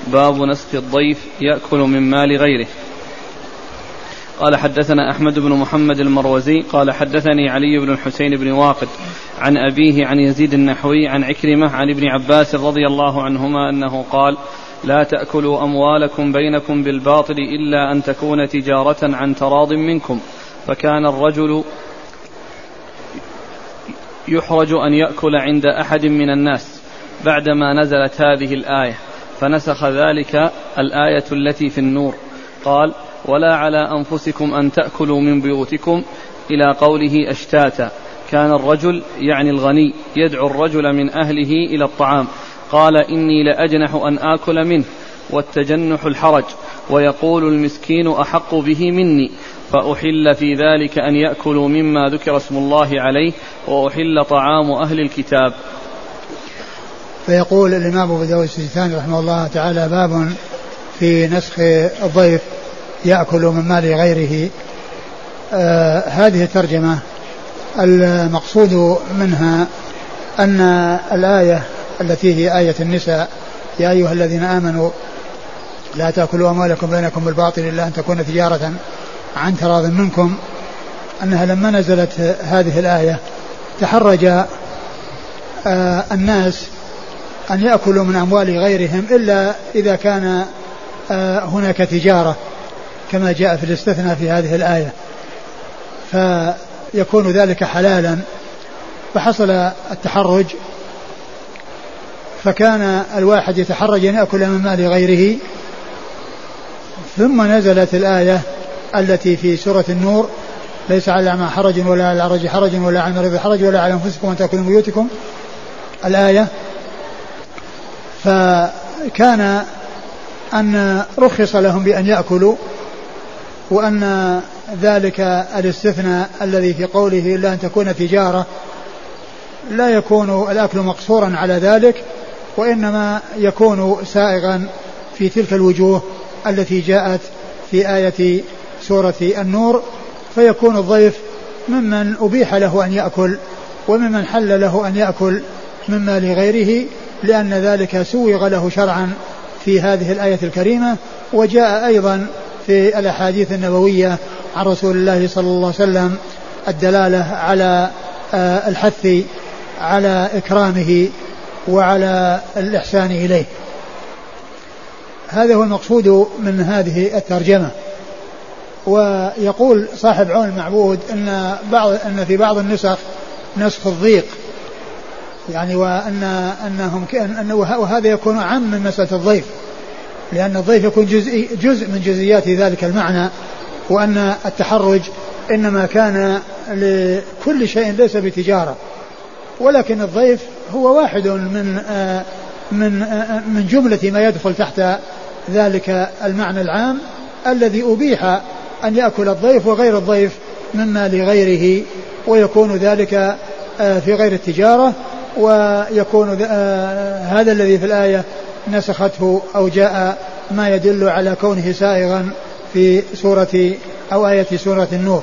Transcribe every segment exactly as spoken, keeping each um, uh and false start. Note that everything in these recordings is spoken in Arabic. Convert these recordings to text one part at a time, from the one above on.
باب نسخ الضيف يأكل من مال غيره. قال حدثنا أحمد بن محمد المروزي قال حدثني علي بن الحسين بن واقد عن أبيه عن يزيد النحوي عن عكرمة عن ابن عباس رضي الله عنهما أنه قال لا تأكلوا أموالكم بينكم بالباطل إلا أن تكون تجارة عن تراض منكم. فكان الرجل يحرج أن يأكل عند أحد من الناس بعدما نزلت هذه الآية، فنسخ ذلك الآية التي في النور. قال ولا على أنفسكم أن تأكلوا من بيوتكم إلى قوله أشتاتا. كان الرجل يعني الغني يدعو الرجل من أهله إلى الطعام، قال إني لأجنح أن آكل منه، والتجنح الحرج، ويقول المسكين أحق به مني، فأحل في ذلك أن يأكلوا مما ذكر اسم الله عليه، وأحل طعام أهل الكتاب. فيقول الإمام أبو داود السجستاني رحمه الله تعالى باب في نسخ الضيف يأكل من مال غيره. آه هذه الترجمة المقصود منها أن الآية التي هي آية النساء يا أيها الذين آمنوا لا تأكلوا أموالكم بينكم بالباطل إلا أن تكون تجارة عن تراض منكم، أنها لما نزلت هذه الآية تحرج آه الناس أن يأكلوا من أموال غيرهم إلا إذا كان آه هناك تجارة كما جاء في الاستثناء في هذه الآية، فيكون ذلك حلالا. فحصل التحرج، فكان الواحد يتحرج أن يأكل من مال غيره، ثم نزلت الآية التي في سورة النور ليس على الأعمى حرج ولا على الأعرج حرج ولا على المريض حرج ولا على أنفسكم أن تأكلوا من بيوتكم الآية. فكان أن رخص لهم بأن يأكلوا، وأن ذلك الاستثناء الذي في قوله إلا أن تكون تجارة لا يكون الأكل مقصورا على ذلك، وإنما يكون سائغا في تلك الوجوه التي جاءت في آية سورة النور، فيكون الضيف ممن أبيح له أن يأكل وممن حل له أن يأكل من مال غيره، لأن ذلك سوغ له شرعا في هذه الآية الكريمة. وجاء أيضا في الأحاديث النبوية عن رسول الله صلى الله عليه وسلم الدلالة على الحث على إكرامه وعلى الإحسان إليه. هذا هو المقصود من هذه الترجمة. ويقول صاحب عون المعبود أن بعض أن في بعض النسخ نسخ الضيق، يعني وأن أنهم أن وهذا يكون عام من مسألة الضيف، لأن الضيف يكون جزء جزء من جزئيات ذلك المعنى، وأن التحرج إنما كان لكل شيء ليس بتجارة، ولكن الضيف هو واحد من من من جملة ما يدخل تحت ذلك المعنى العام الذي أبيح أن يأكل الضيف وغير الضيف مما لغيره، ويكون ذلك في غير التجارة. ويكون هذا الذي في الآية نسخته أو جاء ما يدل على كونه سائغا في سورة أو آية سورة النور.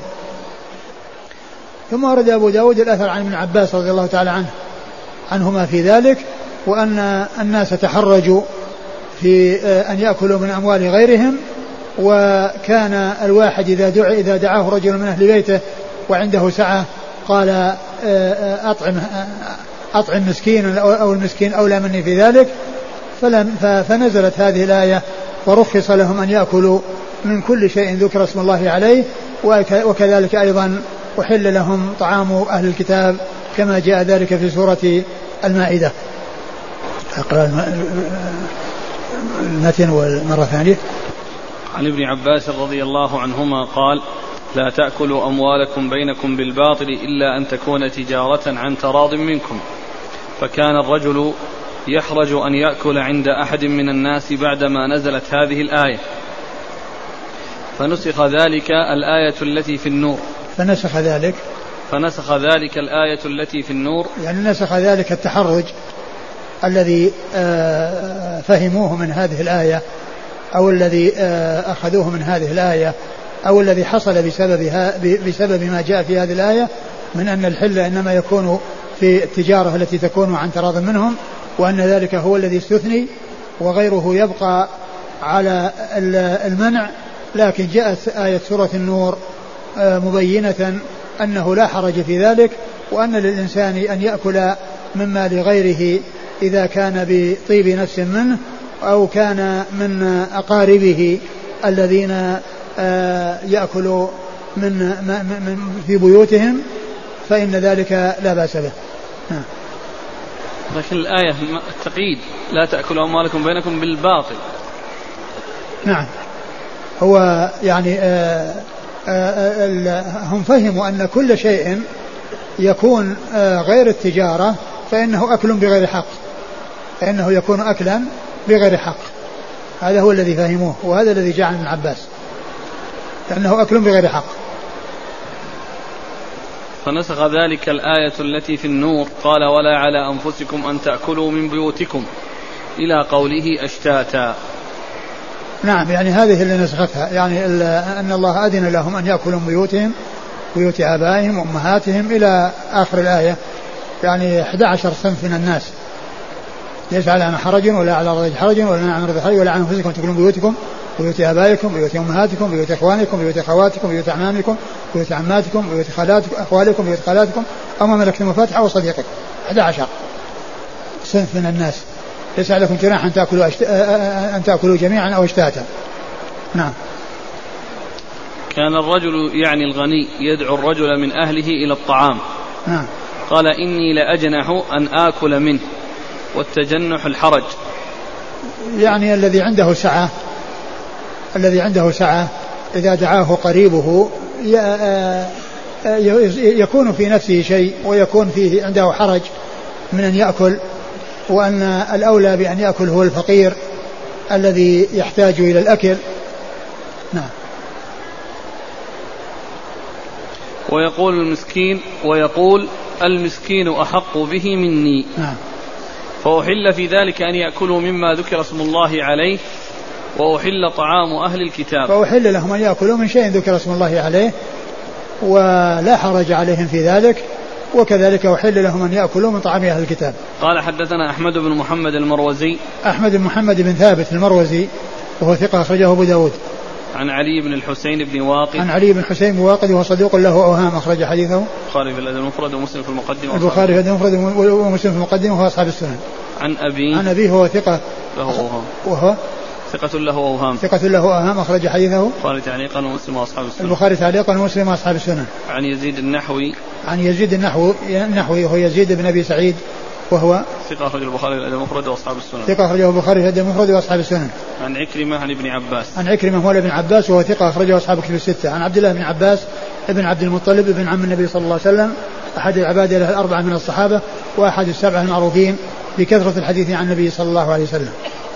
ثم ورد أبو داود الأثر عن ابن عباس رضي الله تعالى عنه عنهما في ذلك، وأن الناس تحرجوا في أن يأكلوا من أموال غيرهم، وكان الواحد إذا دعا إذا دعاه رجل من أهل بيته وعنده سعة قال أطعم أطعم مسكين أو المسكين أولى مني في ذلك، فنزلت هذه الآية ورخص لهم أن يأكلوا من كل شيء ذكر اسم الله عليه، وكذلك أيضا أحل لهم طعام أهل الكتاب كما جاء ذلك في سورة المائدة. أقرأ المتن والمرة ثانية. عن ابن عباس رضي الله عنهما قال لا تأكلوا أموالكم بينكم بالباطل إلا أن تكون تجارة عن تراض منكم. فكان الرجل يحرج أن يأكل عند أحد من الناس بعدما نزلت هذه الآية، فنسخ ذلك الآية التي في النور فنسخ ذلك فنسخ ذلك الآية التي في النور يعني نسخ ذلك التحرج الذي فهموه من هذه الآية، أو الذي أخذوه من هذه الآية، أو الذي حصل بسببها بسبب ما جاء في هذه الآية من أن الحل إنما يكون في التجارة التي تكون عن تراض منهم، وأن ذلك هو الذي استثني. وغيره يبقى على المنع، لكن جاءت آية سورة النور مبينة أنه لا حرج في ذلك، وأن للإنسان أن يأكل مما لغيره إذا كان بطيب نفس منه أو كان من أقاربه الذين يأكلوا من في بيوتهم، فإن ذلك لا بأس به. لكن الآية التقييد لا تأكلوا أموالكم بينكم بالباطل. نعم، هو يعني آآ آآ هم فهموا أن كل شيء يكون غير التجارة فإنه أكل بغير حق، فإنه يكون أكلا بغير حق. هذا هو الذي فهموه، وهذا الذي جاء عن ابن عباس، لأنه أكل بغير حق. فنسخ ذلك الآية التي في النور قال ولا على أنفسكم أن تأكلوا من بيوتكم إلى قوله أشتاتا. نعم، يعني هذه اللي نسختها، يعني أن الله أذن لهم أن يأكلوا من بيوتهم بيوت آبائهم وأمهاتهم إلى آخر الآية، يعني أحد عشر صنف من الناس، ليس على حرج ولا على رجل حرج ولا على مرض حرج ولا على أنفسكم تأكلوا من بيوتكم بيوت آبائكم بيوت أمهاتكم بيوت إخوانكم بيوت أخواتكم بيوت أعمامكم بيوت عماتكم بيوت خالاتكم أخوالكم بيوت خالاتكم أو ما ملكتم مفاتحه وصديقكم. أحد عشر صنف من الناس، ليس عليكم جناح أن تأكلوا أشت... أن تأكلوا جميعا أو اشتاتا. نعم. كان الرجل يعني الغني يدعو الرجل من أهله إلى الطعام. نعم. قال إني لأجنح أن آكل منه، والتجنح الحرج. يعني الذي عنده سعة، الذي عنده سعة إذا دعاه قريبه يكون في نفسه شيء ويكون فيه عنده حرج من أن يأكل، وأن الأولى بأن يأكل هو الفقير الذي يحتاج إلى الأكل. نعم. ويقول المسكين ويقول المسكين أحق به مني. نعم. فأحل في ذلك أن يأكلوا مما ذكر اسم الله عليه، وأحل طعام أهل الكتاب. فأحل لهم أن يأكلوا من شيء ذكر اسم الله عليه ولا حرج عليهم في ذلك، وكذلك أحل لهم أن يأكلوا من طعام أهل الكتاب. قال حدثنا أحمد بن محمد المروزي. أحمد بن محمد بن ثابت المروزي وهو ثقة أخرجه أبو داود. عن علي بن الحسين بن واقد. عن علي بن الحسين بن واقد وهو صدوق له أوهام، أخرج حديثه البخاري في الأدب المفرد ومسلم في المقدمة. البخاري في الأدب المفرد ومسلم في المقدمة وهو أصحاب السنن. عن أبي. عن أبيه هو ثقة له أوهام. وهو ثقة له أوهام. ثقة له أوهام، أخرج حديثه البخاري تعليقا ومسلم وأصحاب السنن. البخاري تعليقا ومسلم وأصحاب السنن. عن يزيد النحوي. عن يزيد النحوي النحوي هو يزيد بن أبي سعيد وهو ثقة أخرج البخاري في الأدب المفرد وأصحاب السنن. ثقة أخرجه البخاري في الأدب المفرد وأصحاب السنن. عن عكرمة عن ابن عباس. عن عكرمة مولى ابن عباس وهو ثقة أخرجه أصحاب الكتب الستة. عن عبد الله بن عباس ابن عبد المطلب ابن عم النبي صلى الله عليه وسلم، أحد العبادة له الأربعة من الصحابة وأحد السبعة المعروفين بكثرة الحديث عن النبي صلى الله عليه وسلم.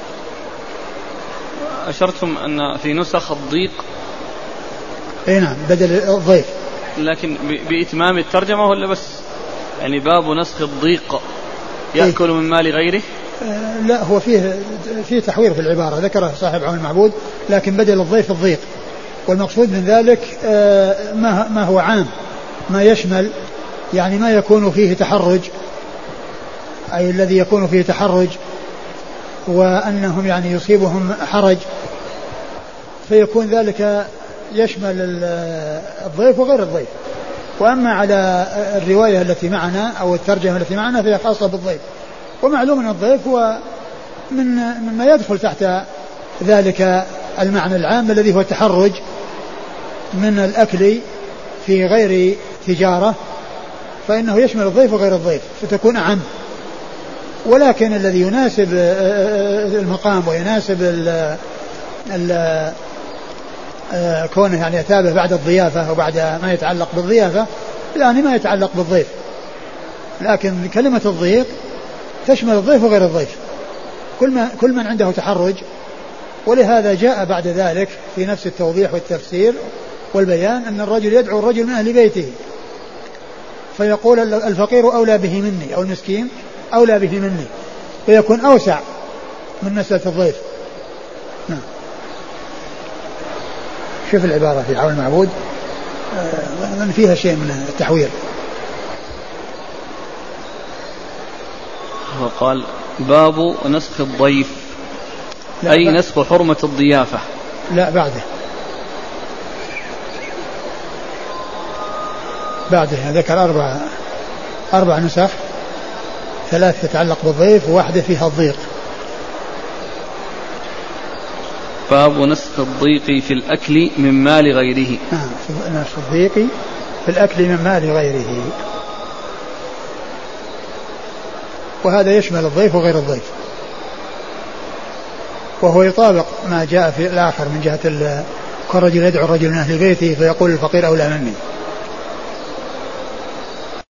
أشرتم أن في نسخ الضيق. اي نعم، بدل الضيف، لكن بإتمام الترجمة ولا بس يعني باب نسخ الضيق يأكل إيه؟ من مال غيره. آه لا، هو فيه فيه تحوير في العبارة ذكره صاحب عون المعبود، لكن بدل الضيف الضيق، والمقصود من ذلك آه ما ما هو عام، ما يشمل يعني ما يكون فيه تحرج، أي الذي يكون فيه تحرج وأنهم يعني يصيبهم حرج، فيكون ذلك يشمل الضيف وغير الضيف. وأما على الرواية التي معنا أو الترجمة التي معنا فهي خاصة بالضيف، ومعلوم أن الضيف هو من مما يدخل تحت ذلك المعنى العام الذي هو التحرج من الأكل في غير تجارة، فإنه يشمل الضيف وغير الضيف فتكون أعم. ولكن الذي يناسب المقام ويناسب ال ال كونه يعني يتابع بعد الضيافة وبعد ما يتعلق بالضيافة، يعني ما يتعلق بالضيف، لكن كلمة الضيق تشمل الضيف وغير الضيف، كل ما كل من عنده تحرج. ولهذا جاء بعد ذلك في نفس التوضيح والتفسير والبيان أن الرجل يدعو الرجل من أهل بيته فيقول الفقير أولى به مني أو المسكين أولى به مني، فيكون أوسع من مسألة الضيف. نعم. شوف العبارة في عون المعبود من فيها شيء من التحوير. وقال باب نسخ الضيف. أي نسخ حرمة الضيافة. لا بعده بعده ذكر أربع أربع نسخ، ثلاث تتعلق بالضيف وواحدة فيها الضيق. باب نسخ الضيق في الأكل من مال غيره. نسخ الضيق في الأكل من مال غيره، وهذا يشمل الضيف وغير الضيف، وهو يطابق ما جاء في الآخر من جهة كل رجل يدعو الرجل من أهل بيته فيقول الفقير أولى مني.